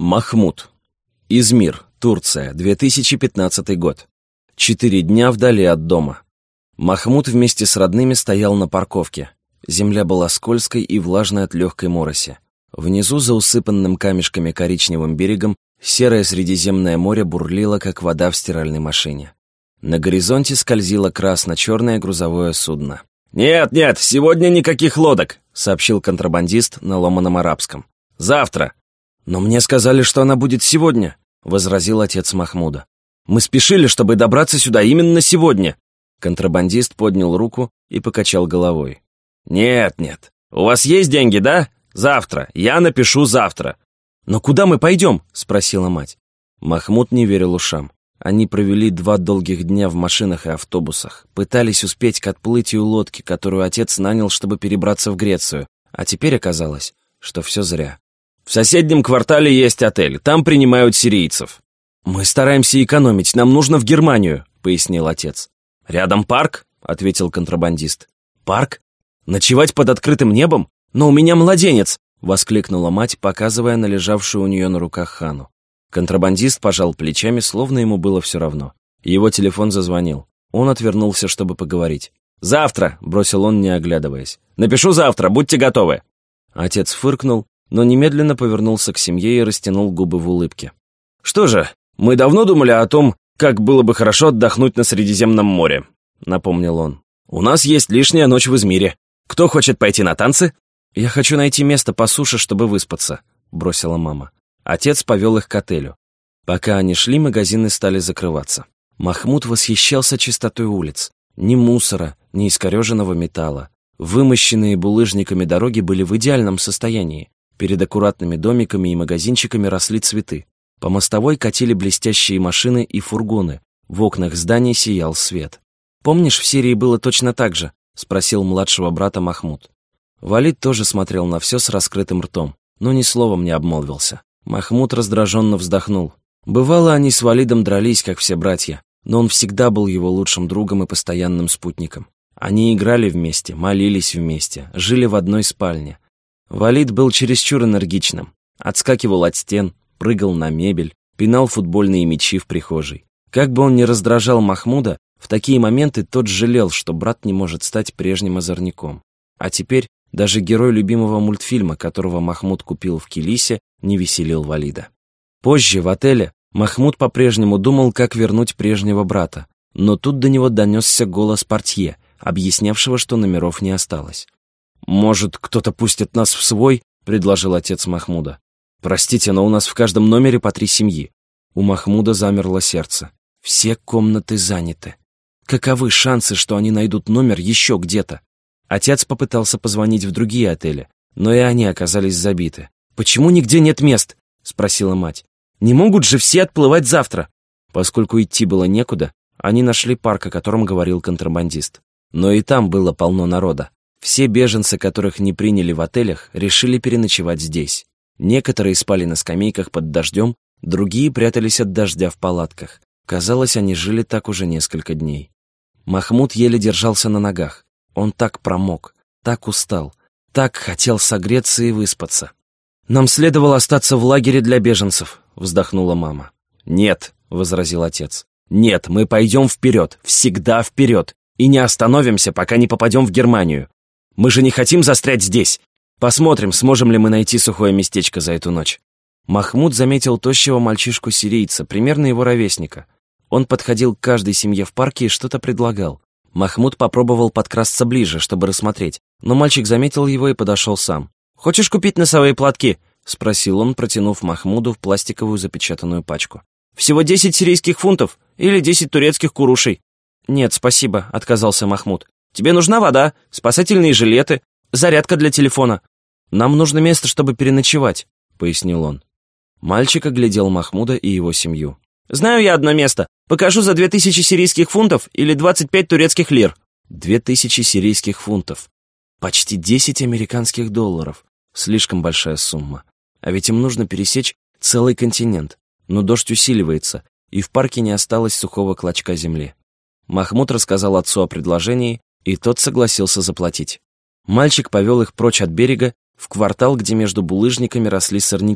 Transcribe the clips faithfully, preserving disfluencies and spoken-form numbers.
Махмуд. Измир, Турция, две тысячи пятнадцатый год. Четыре дня вдали от дома. Махмуд вместе с родными стоял на парковке. Земля была скользкой и влажной от легкой мороси. Внизу, за усыпанным камешками коричневым берегом, серое Средиземное море бурлило, как вода в стиральной машине. На горизонте скользило красно-черное грузовое судно. «Нет, нет, сегодня никаких лодок», — сообщил контрабандист на ломаном арабском. «Завтра». «Но мне сказали, что она будет сегодня», — возразил отец Махмуда. «Мы спешили, чтобы добраться сюда именно сегодня». Контрабандист поднял руку и покачал головой. «Нет, нет. У вас есть деньги, да? Завтра. Я напишу завтра». «Но куда мы пойдем?» — спросила мать. Махмуд не верил ушам. Они провели два долгих дня в машинах и автобусах, пытались успеть к отплытию лодки, которую отец нанял, чтобы перебраться в Грецию, а теперь оказалось, что все зря. «В соседнем квартале есть отель, там принимают сирийцев». «Мы стараемся экономить, нам нужно в Германию», — пояснил отец. «Рядом парк?» — ответил контрабандист. «Парк? Ночевать под открытым небом? Но у меня младенец!» — воскликнула мать, показывая на лежавшую у нее на руках Хану. Контрабандист пожал плечами, словно ему было все равно. Его телефон зазвонил. Он отвернулся, чтобы поговорить. «Завтра!» — бросил он, не оглядываясь. «Напишу завтра, будьте готовы!» Отец фыркнул, но немедленно повернулся к семье и растянул губы в улыбке. «Что же, мы давно думали о том, как было бы хорошо отдохнуть на Средиземном море», — напомнил он. «У нас есть лишняя ночь в Измире. Кто хочет пойти на танцы?» «Я хочу найти место по суше, чтобы выспаться», — бросила мама. Отец повел их к отелю. Пока они шли, магазины стали закрываться. Махмуд восхищался чистотой улиц. Ни мусора, ни искореженного металла. Вымощенные булыжниками дороги были в идеальном состоянии. Перед аккуратными домиками и магазинчиками росли цветы. По мостовой катили блестящие машины и фургоны. В окнах зданий сиял свет. «Помнишь, в Сирии было точно так же?» — спросил младшего брата Махмуд. Валид тоже смотрел на все с раскрытым ртом, но ни словом не обмолвился. Махмуд раздраженно вздохнул. Бывало, они с Валидом дрались, как все братья, но он всегда был его лучшим другом и постоянным спутником. Они играли вместе, молились вместе, жили в одной спальне. Валид был чересчур энергичным, отскакивал от стен, прыгал на мебель, пинал футбольные мячи в прихожей. Как бы он ни раздражал Махмуда, в такие моменты тот жалел, что брат не может стать прежним озорником. А теперь даже герой любимого мультфильма, которого Махмуд купил в Килисе, не веселил Валида. Позже, в отеле, Махмуд по-прежнему думал, как вернуть прежнего брата, но тут до него донесся голос портье, объяснявшего, что номеров не осталось. «Может, кто-то пустит нас в свой?» — предложил отец Махмуда. «Простите, но у нас в каждом номере по три семьи». У Махмуда замерло сердце. Все комнаты заняты. Каковы шансы, что они найдут номер еще где-то? Отец попытался позвонить в другие отели, но и они оказались забиты. «Почему нигде нет мест?» — спросила мать. «Не могут же все отплывать завтра?» Поскольку идти было некуда, они нашли парк, о котором говорил контрабандист. Но и там было полно народа. Все беженцы, которых не приняли в отелях, решили переночевать здесь. Некоторые спали на скамейках под дождем, другие прятались от дождя в палатках. Казалось, они жили так уже несколько дней. Махмуд еле держался на ногах. Он так промок, так устал, так хотел согреться и выспаться. «Нам следовало остаться в лагере для беженцев», — вздохнула мама. «Нет», — возразил отец. «Нет, мы пойдем вперед, всегда вперед, и не остановимся, пока не попадем в Германию. Мы же не хотим застрять здесь. Посмотрим, сможем ли мы найти сухое местечко за эту ночь». Махмуд заметил тощего мальчишку-сирийца, примерно его ровесника. Он подходил к каждой семье в парке и что-то предлагал. Махмуд попробовал подкрасться ближе, чтобы рассмотреть, но мальчик заметил его и подошел сам. «Хочешь купить носовые платки?» — спросил он, протянув Махмуду в пластиковую запечатанную пачку. «Всего десять сирийских фунтов или десять турецких курушей». «Нет, спасибо», — отказался Махмуд. «Тебе нужна вода, спасательные жилеты, зарядка для телефона. Нам нужно место, чтобы переночевать», — пояснил он. Мальчик оглядел Махмуда и его семью. «Знаю я одно место. Покажу за две тысячи сирийских фунтов или двадцать пять турецких лир». Две тысячи сирийских фунтов. Почти десять американских долларов. Слишком большая сумма. А ведь им нужно пересечь целый континент. Но дождь усиливается, и в парке не осталось сухого клочка земли. Махмуд рассказал отцу о предложении, и тот согласился заплатить. Мальчик повел их прочь от берега, в квартал, где между булыжниками росли сорняки,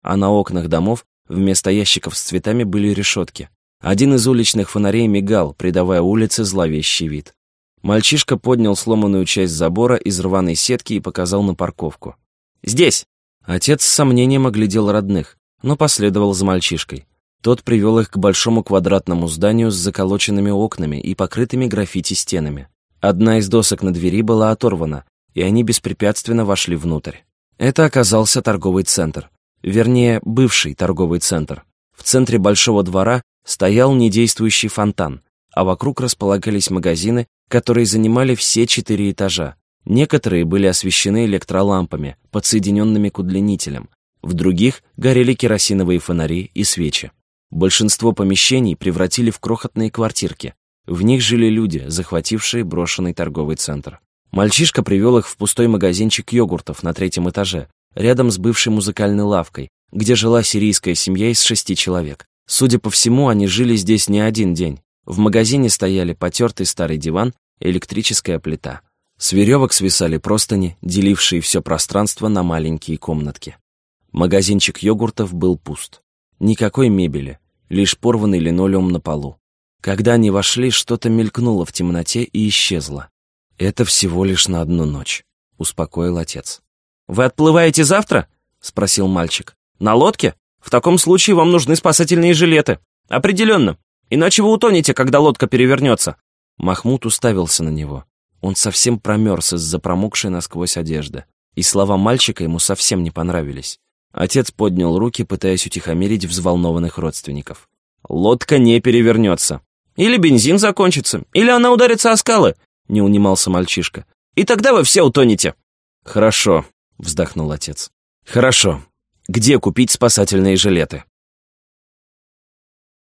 а на окнах домов вместо ящиков с цветами были решетки. Один из уличных фонарей мигал, придавая улице зловещий вид. Мальчишка поднял сломанную часть забора из рваной сетки и показал на парковку. «Здесь!» Отец с сомнением оглядел родных, но последовал за мальчишкой. Тот привел их к большому квадратному зданию с заколоченными окнами и покрытыми граффити стенами. Одна из досок на двери была оторвана, и они беспрепятственно вошли внутрь. Это оказался торговый центр. Вернее, бывший торговый центр. В центре большого двора стоял недействующий фонтан, а вокруг располагались магазины, которые занимали все четыре этажа. Некоторые были освещены электролампами, подсоединенными к удлинителям. В других горели керосиновые фонари и свечи. Большинство помещений превратили в крохотные квартирки. В них жили люди, захватившие брошенный торговый центр. Мальчишка привел их в пустой магазинчик йогуртов на третьем этаже, рядом с бывшей музыкальной лавкой, где жила сирийская семья из шести человек. Судя по всему, они жили здесь не один день. В магазине стояли потертый старый диван и электрическая плита. С веревок свисали простыни, делившие все пространство на маленькие комнатки. Магазинчик йогуртов был пуст. Никакой мебели, лишь порванный линолеум на полу. Когда они вошли, что-то мелькнуло в темноте и исчезло. «Это всего лишь на одну ночь», — успокоил отец. «Вы отплываете завтра?» — спросил мальчик. «На лодке? В таком случае вам нужны спасательные жилеты. Определенно. Иначе вы утонете, когда лодка перевернется». Махмуд уставился на него. Он совсем промерз из-за промокшей насквозь одежды. И слова мальчика ему совсем не понравились. Отец поднял руки, пытаясь утихомирить взволнованных родственников. «Лодка не перевернется. Или бензин закончится, или она ударится о скалы», — не унимался мальчишка. «И тогда вы все утонете». «Хорошо», — вздохнул отец. «Хорошо. Где купить спасательные жилеты?»